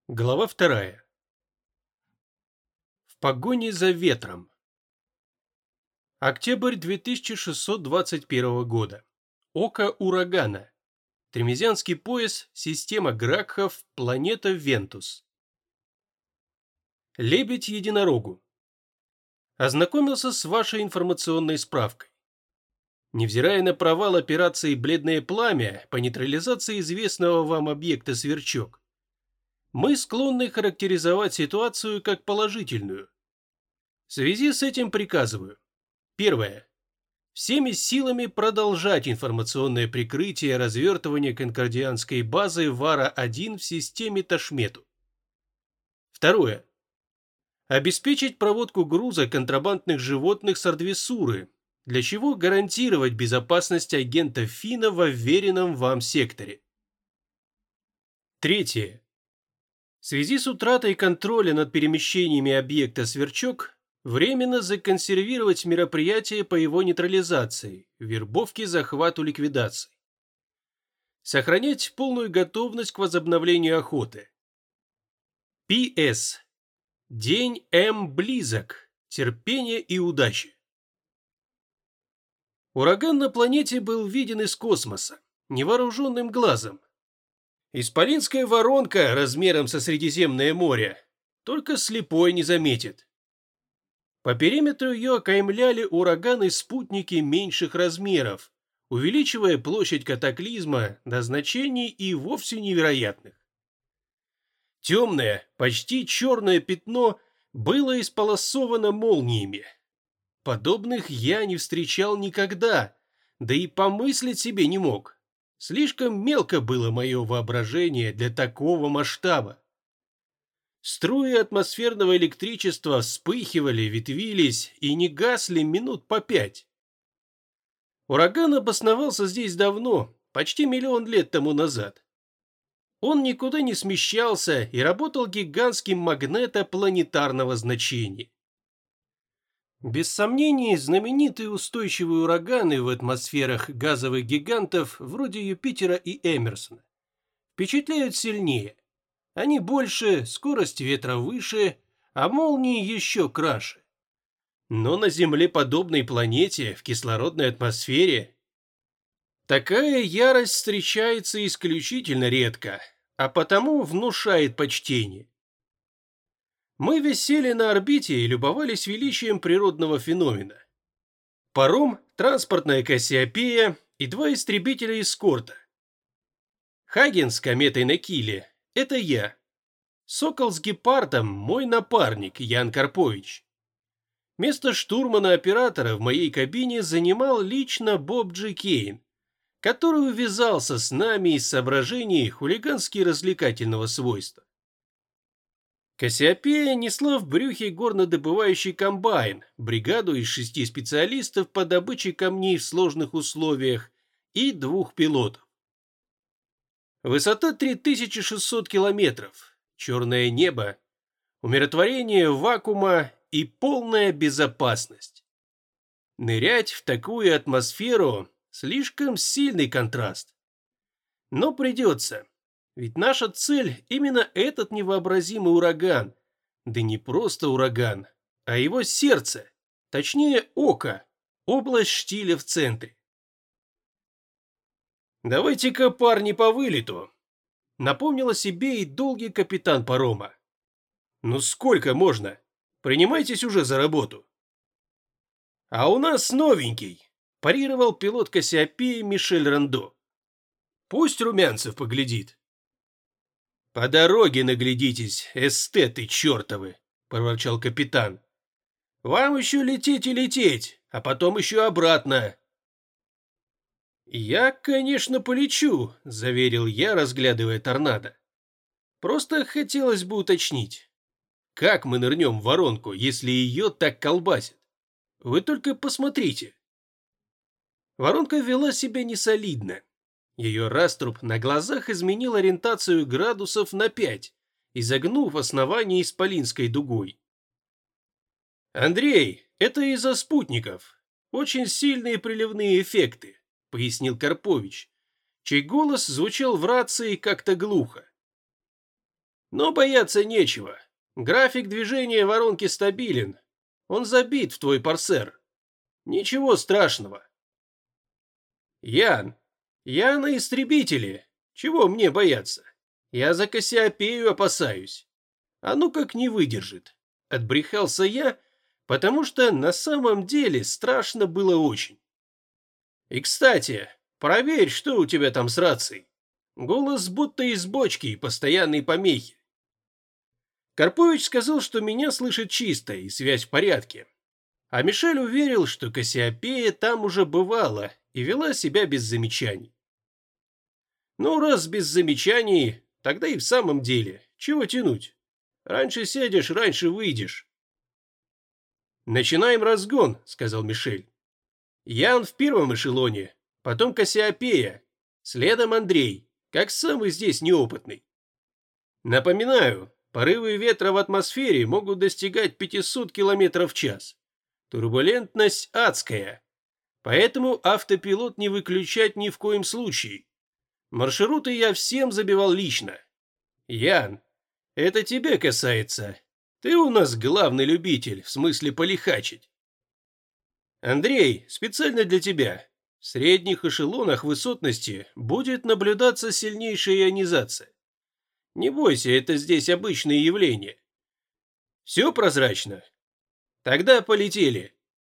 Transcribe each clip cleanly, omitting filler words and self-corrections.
Глава 2. В погоне за ветром. Октябрь 2621 года. Око урагана. Тремезианский пояс, система Гракхов, планета Вентус. Лебедь-единорогу. Ознакомился с вашей информационной справкой. Невзирая на провал операции «Бледное пламя» по нейтрализации известного вам объекта «Сверчок», мы склонны характеризовать ситуацию как положительную. В связи с этим приказываю. Первое. Всеми силами продолжать информационное прикрытие развертывания конкордианской базы Вара-1 в системе Ташмету. Второе. Обеспечить проводку груза контрабандных животных с Ардвесуры, для чего гарантировать безопасность агента Фина во вверенном вам секторе. Третье. В связи с утратой контроля над перемещениями объекта «Сверчок» временно законсервировать мероприятия по его нейтрализации, вербовке, захвату, ликвидации. Сохранять полную готовность к возобновлению охоты. П.С. День М близок. Терпение и удачи. Ураган на планете был виден из космоса, невооруженным глазом. Исполинская воронка размером со Средиземное море только слепой не заметит. По периметру ее окаймляли ураганы-спутники меньших размеров, увеличивая площадь катаклизма до значений и вовсе невероятных. Темное, почти черное пятно было исполосовано молниями. Подобных я не встречал никогда, да и помыслить себе не мог. Слишком мелко было мое воображение для такого масштаба. Струи атмосферного электричества вспыхивали, ветвились и не гасли минут по 5. Ураган обосновался здесь давно, почти миллион лет тому назад. Он никуда не смещался и работал гигантским магнетопланетарного значения. Без сомнений, знаменитые устойчивые ураганы в атмосферах газовых гигантов вроде Юпитера и Эмерсона впечатляют сильнее. Они больше, скорость ветра выше, а молнии еще краше. Но на Земле подобной планете, в кислородной атмосфере, такая ярость встречается исключительно редко, а потому внушает почтение. Мы висели на орбите и любовались величием природного феномена. Паром, транспортная Кассиопея и 2 истребителя эскорта. Хаген с кометой на киле – это я. Сокол с гепардом – мой напарник Ян Карпович. Место штурмана-оператора в моей кабине занимал лично Боб Джи Кейн, который увязался с нами из соображений хулигански-развлекательного свойства. Кассиопея несла в брюхе горнодобывающий комбайн, бригаду из 6 специалистов по добыче камней в сложных условиях и 2 пилотов. Высота 3600 километров, черное небо, умиротворение вакуума и полная безопасность. Нырять в такую атмосферу – слишком сильный контраст. Но придется. Ведь наша цель именно этот невообразимый ураган. Да не просто ураган, а его сердце, точнее око, область штиля в центре. «Давайте-ка, парни, по вылету», — напомнил о себе и долгий капитан парома. «Ну сколько можно? Принимайтесь уже за работу». «А у нас новенький», — парировал пилот Кассиопеи Мишель Рандо. «Пусть Румянцев поглядит». «По дороге наглядитесь, эстеты чертовы», — проворчал капитан. «Вам еще лететь и лететь, а потом еще обратно». «Я, конечно, полечу», — заверил я, разглядывая торнадо. «Просто хотелось бы уточнить, как мы нырнем в воронку, если ее так колбасит? Вы только посмотрите». Воронка вела себя несолидно. Ее раструб на глазах изменил ориентацию градусов на 5, изогнув основание исполинской дугой. «Андрей, это из-за спутников. Очень сильные приливные эффекты», — пояснил Карпович, чей голос звучал в рации как-то глухо. Но бояться нечего. График движения воронки стабилен. Он забит в твой парсер. Ничего страшного. Ян, я на истребителе. Чего мне бояться? Я за Кассиопею опасаюсь. А ну как не выдержит. Отбрехался я, потому что на самом деле страшно было очень. И, кстати, проверь, что у тебя там с рацией. Голос будто из бочки и постоянные помехи. Карпович сказал, что меня слышит чисто и связь в порядке. А Мишель уверил, что Кассиопея там уже бывала и вела себя без замечаний. Ну, раз без замечаний, тогда и в самом деле, чего тянуть? Раньше сядешь, раньше выйдешь. «Начинаем разгон», — сказал Мишель. «Ян в первом эшелоне, потом Кассиопея, следом Андрей, как самый здесь неопытный. Напоминаю, порывы ветра в атмосфере могут достигать 500 км в час. Турбулентность адская, поэтому автопилот не выключать ни в коем случае. Маршруты я всем забивал лично. Ян, это тебя касается. Ты у нас главный любитель, в смысле полихачить. Андрей, специально для тебя. В средних эшелонах высотности будет наблюдаться сильнейшая ионизация. Не бойся, это здесь обычное явление. Все прозрачно? Тогда полетели.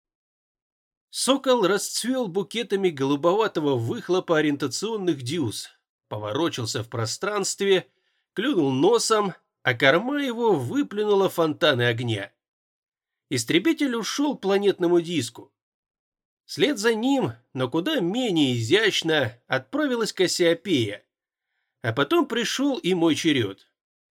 Сокол расцвел букетами голубоватого выхлопа ориентационных дюз, поворочился в пространстве, клюнул носом, а корма его выплюнула фонтаны огня. Истребитель ушел к планетному диску. Вслед за ним, но куда менее изящно, отправилась Кассиопея. А потом пришел и мой черед.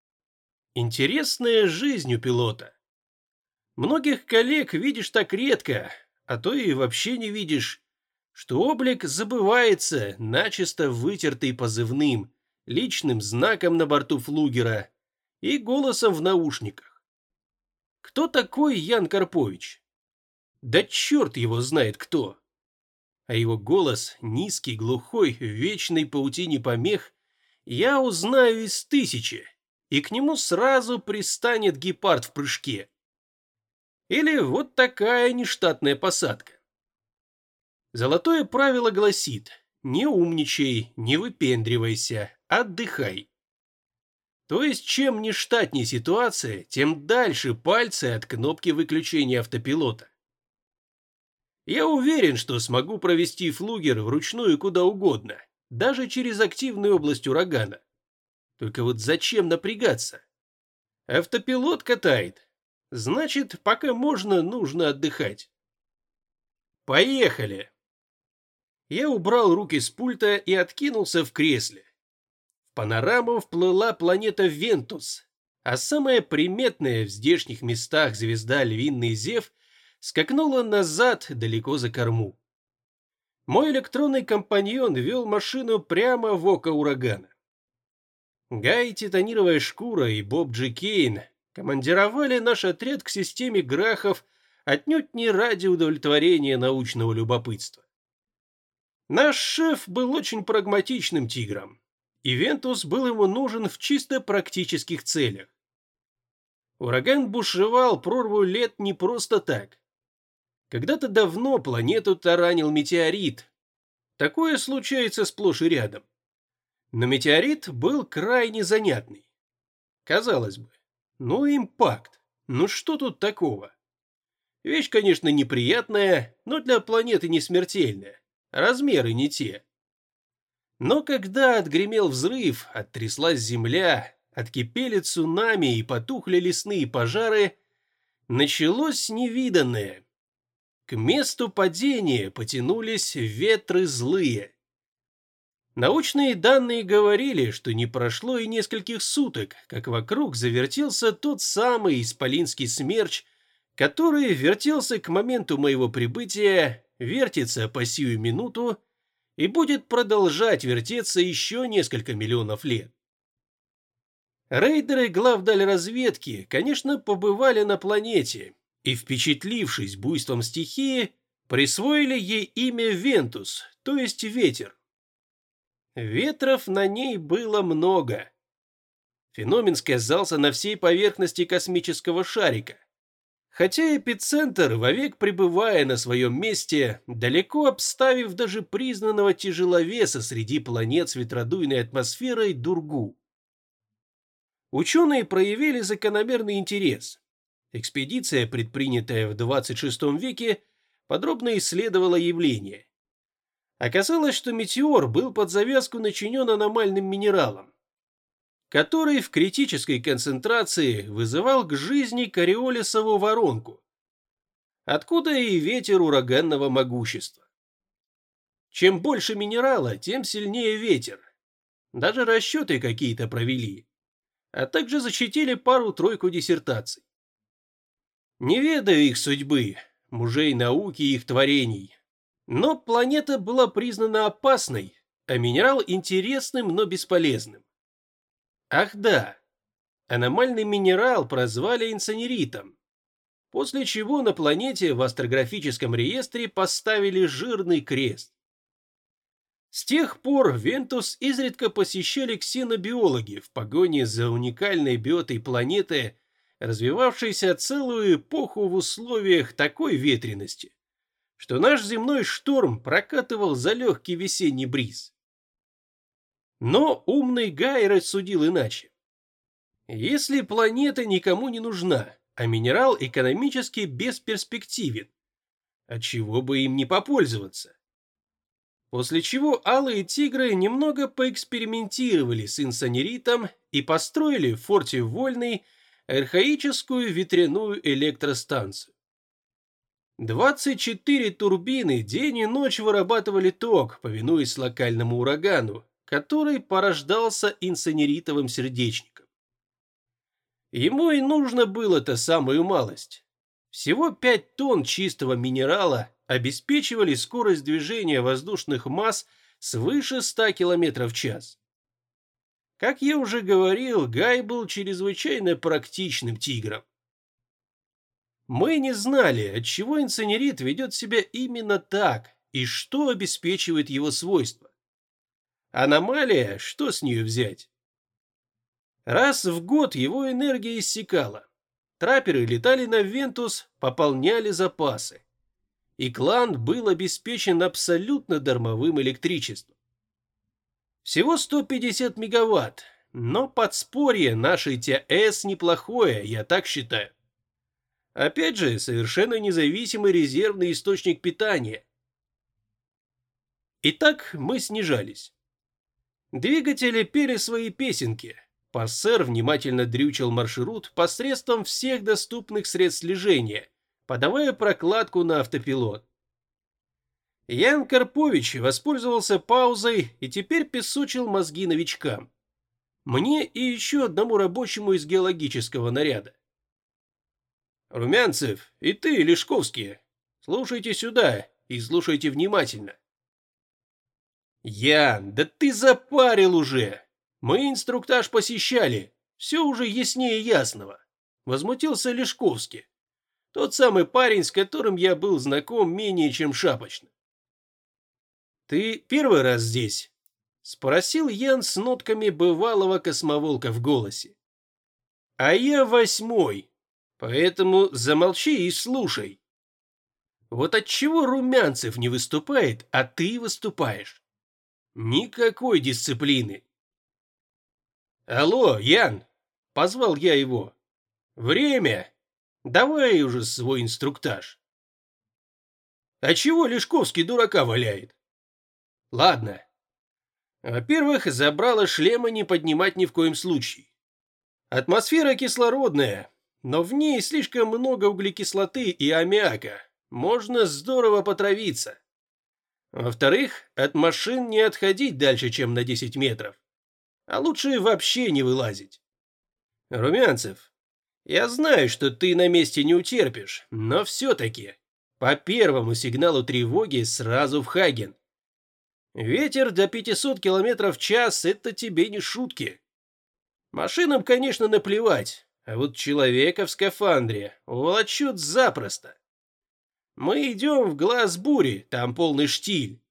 Интересная жизнь у пилота. Многих коллег видишь так редко, а то и вообще не видишь, что облик забывается, начисто вытертый позывным, личным знаком на борту флугера и голосом в наушниках. Кто такой Ян Карпович? Да черт его знает кто. А его голос, низкий, глухой, в вечной паутине помех, я узнаю из 1000, и к нему сразу пристанет гепард в прыжке. Или вот такая нештатная посадка. Золотое правило гласит: не умничай, не выпендривайся, отдыхай. То есть, чем нештатнее ситуация, тем дальше пальцы от кнопки выключения автопилота. Я уверен, что смогу провести флугер вручную куда угодно, даже через активную область урагана. Только вот зачем напрягаться? Автопилот катает. Значит, пока можно, нужно отдыхать. Поехали! Я убрал руки с пульта и откинулся в кресле. В панораму вплыла планета Вентус, а самая приметная в здешних местах звезда Львиный Зев скакнула назад далеко за корму. Мой электронный компаньон вел машину прямо в око урагана. Гай Титанировая Шкура и Боб Джи Кейн командировали наш отряд к системе Грахов отнюдь не ради удовлетворения научного любопытства. Наш шеф был очень прагматичным тигром, и Вентус был ему нужен в чисто практических целях. Ураган бушевал прорву лет не просто так. Когда-то давно планету таранил метеорит. Такое случается сплошь и рядом. Но метеорит был крайне занятный. Казалось бы, ну импакт, ну что тут такого? Вещь, конечно, неприятная, но для планеты не смертельная. Размеры не те. Но когда отгремел взрыв, оттряслась земля, откипели цунами и потухли лесные пожары, началось невиданное. К месту падения потянулись ветры злые. Научные данные говорили, что не прошло и нескольких суток, как вокруг завертелся тот самый исполинский смерч, который вертелся к моменту моего прибытия, вертится по сию минуту и будет продолжать вертеться еще несколько миллионов лет. Рейдеры главдальразведки, конечно, побывали на планете и, впечатлившись буйством стихии, присвоили ей имя Вентус, то есть ветер. Ветров на ней было много. Феномен сказался на всей поверхности космического шарика. Хотя эпицентр, вовек пребывая на своем месте, далеко обставив даже признанного тяжеловеса среди планет с ветродуйной атмосферой Дургу. Ученые проявили закономерный интерес. Экспедиция, предпринятая в 26 веке, подробно исследовала явление. Оказалось, что метеор был под завязку начинен аномальным минералом, который в критической концентрации вызывал к жизни кориолисовую воронку, откуда и ветер ураганного могущества. Чем больше минерала, тем сильнее ветер. Даже расчеты какие-то провели, а также защитили пару-тройку диссертаций. Не ведаю их судьбы, мужей науки и их творений, но планета была признана опасной, а минерал интересным, но бесполезным. Ах да, аномальный минерал прозвали инсанеритом, после чего на планете в астрографическом реестре поставили жирный крест. С тех пор Вентус изредка посещали ксенобиологи в погоне за уникальной биотой планеты, развивавшейся целую эпоху в условиях такой ветрености, что наш земной шторм прокатывал за легкий весенний бриз. Но умный Гай рассудил иначе. Если планета никому не нужна, а минерал экономически бесперспективен, отчего бы им не попользоваться? После чего алые тигры немного поэкспериментировали с инсанеритом и построили в форте Вольный архаическую ветряную электростанцию. 24 турбины день и ночь вырабатывали ток, повинуясь локальному урагану, который порождался инсанеритовым сердечником. Ему и нужно было-то самую малость. Всего 5 тонн чистого минерала обеспечивали скорость движения воздушных масс свыше 100 км в час. Как я уже говорил, Гай был чрезвычайно практичным тигром. Мы не знали, отчего инсанерит ведет себя именно так и что обеспечивает его свойства. Аномалия, что с нее взять? Раз в год его энергия иссякала. Трапперы летали на Вентус, пополняли запасы. И клан был обеспечен абсолютно дармовым электричеством. Всего 150 мегаватт, но подспорье нашей ТС неплохое, я так считаю. Опять же, совершенно независимый резервный источник питания. Итак, мы снижались. Двигатели пели свои песенки. Пассер внимательно дрючил маршрут посредством всех доступных средств слежения, подавая прокладку на автопилот. Ян Карпович воспользовался паузой и теперь песочил мозги новичкам. Мне и еще одному рабочему из геологического наряда. Румянцев, и ты, Лешковский, слушайте сюда и слушайте внимательно. Ян, да ты запарил уже. Мы инструктаж посещали, все уже яснее ясного. Возмутился Лешковский, тот самый парень, с которым я был знаком менее чем шапочно. Ты первый раз здесь? Спросил Ян с нотками бывалого космоволка в голосе. А я 8-й, поэтому замолчи и слушай. Вот отчего Румянцев не выступает, а ты выступаешь? Никакой дисциплины. Алло, Ян, позвал я его. Время. Давай уже свой инструктаж. А чего Лешковский дурака валяет? Ладно. Во-первых, забрало шлема не поднимать ни в коем случае. Атмосфера кислородная, но в ней слишком много углекислоты и аммиака. Можно здорово потравиться. Во-вторых, от машин не отходить дальше, чем на 10 метров. А лучше вообще не вылазить. Румянцев, я знаю, что ты на месте не утерпишь, но все-таки по первому сигналу тревоги сразу в Хаген. Ветер до 500 км в час – это тебе не шутки. Машинам, конечно, наплевать, а вот человека в скафандре уволочет запросто. Мы идем в глаз бури, там полный штиль.